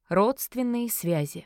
Родственные связи.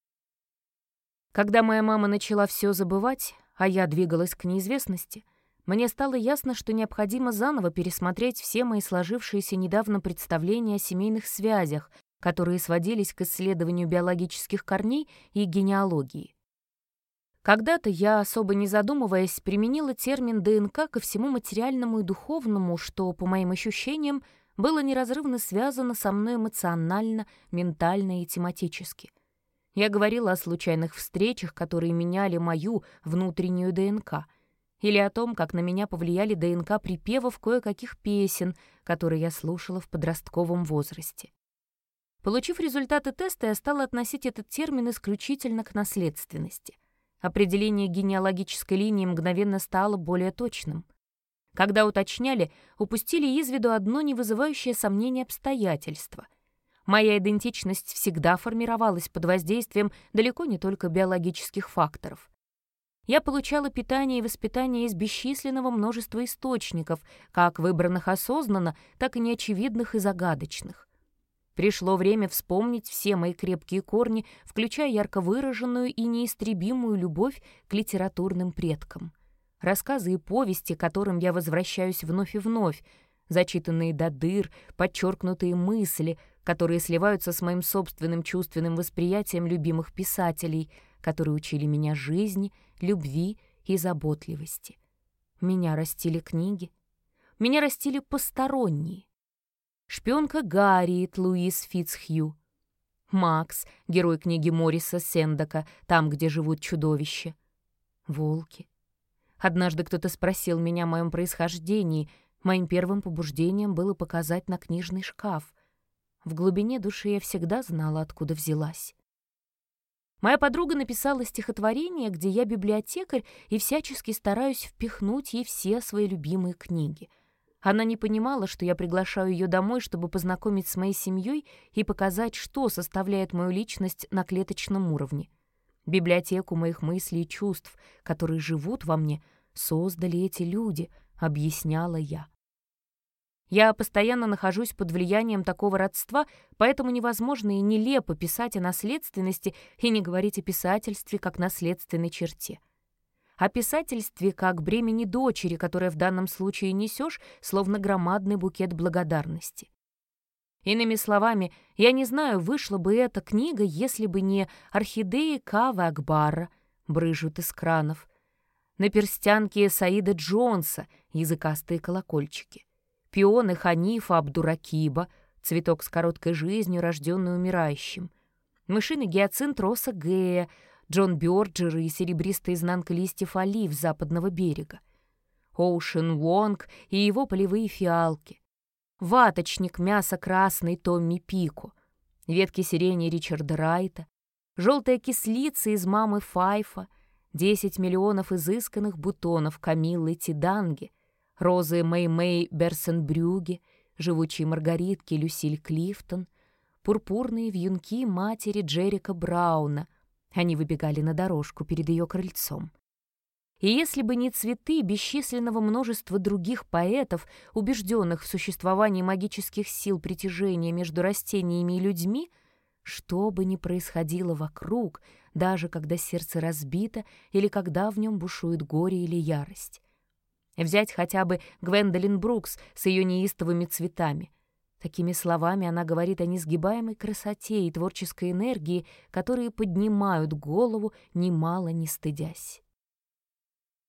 Когда моя мама начала все забывать, а я двигалась к неизвестности, мне стало ясно, что необходимо заново пересмотреть все мои сложившиеся недавно представления о семейных связях, которые сводились к исследованию биологических корней и генеалогии. Когда-то я, особо не задумываясь, применила термин ДНК ко всему материальному и духовному, что, по моим ощущениям, было неразрывно связано со мной эмоционально, ментально и тематически. Я говорила о случайных встречах, которые меняли мою внутреннюю ДНК, или о том, как на меня повлияли ДНК припевов кое-каких песен, которые я слушала в подростковом возрасте. Получив результаты теста, я стала относить этот термин исключительно к наследственности. Определение генеалогической линии мгновенно стало более точным. Когда уточняли, упустили из виду одно не вызывающее сомнения обстоятельство. Моя идентичность всегда формировалась под воздействием далеко не только биологических факторов. Я получала питание и воспитание из бесчисленного множества источников, как выбранных осознанно, так и неочевидных и загадочных. Пришло время вспомнить все мои крепкие корни, включая ярко выраженную и неистребимую любовь к литературным предкам. Рассказы и повести, к которым я возвращаюсь вновь и вновь, зачитанные до дыр, подчеркнутые мысли, которые сливаются с моим собственным чувственным восприятием любимых писателей, которые учили меня жизни, любви и заботливости. Меня растили книги. Меня растили посторонние. Шпионка Гарриет Луиз Фицхью. Макс, герой книги Мориса Сендака «Там, где живут чудовища». Волки. Однажды кто-то спросил меня о моем происхождении. Моим первым побуждением было показать на книжный шкаф. В глубине души я всегда знала, откуда взялась. Моя подруга написала стихотворение, где я библиотекарь и всячески стараюсь впихнуть ей все свои любимые книги. Она не понимала, что я приглашаю ее домой, чтобы познакомить с моей семьей и показать, что составляет мою личность на клеточном уровне. Библиотеку моих мыслей и чувств, которые живут во мне, создали эти люди, объясняла я. Я постоянно нахожусь под влиянием такого родства, поэтому невозможно и нелепо писать о наследственности и не говорить о писательстве как наследственной черте. О писательстве как бремени дочери, которое в данном случае несешь, словно громадный букет благодарности. Иными словами, я не знаю, вышла бы эта книга, если бы не орхидеи Кавы Акбара, брыжут из кранов, наперстянки Саида Джонса, языкастые колокольчики, пионы Ханифа Абдуракиба, цветок с короткой жизнью, рожденный умирающим, мышиный гиацинт Росса Гея, Джон Бёрджер и серебристая изнанка листьев олив западного берега, Оушен Уонг и его полевые фиалки, ваточник мясо красный Томми Пико, ветки сирени Ричарда Райта, желтая кислица из мамы Файфа, 10 миллионов изысканных бутонов Камиллы Тиданги, розы Мэй-Мэй Берсенбрюге, живучие маргаритки Люсиль Клифтон, пурпурные вьюнки матери Джерика Брауна. Они выбегали на дорожку перед ее крыльцом. И если бы не цветы бесчисленного множества других поэтов, убежденных в существовании магических сил притяжения между растениями и людьми, что бы ни происходило вокруг, даже когда сердце разбито или когда в нем бушует горе или ярость. Взять хотя бы Гвендолин Брукс с ее неистовыми цветами. Такими словами она говорит о несгибаемой красоте и творческой энергии, которые поднимают голову, немало не стыдясь.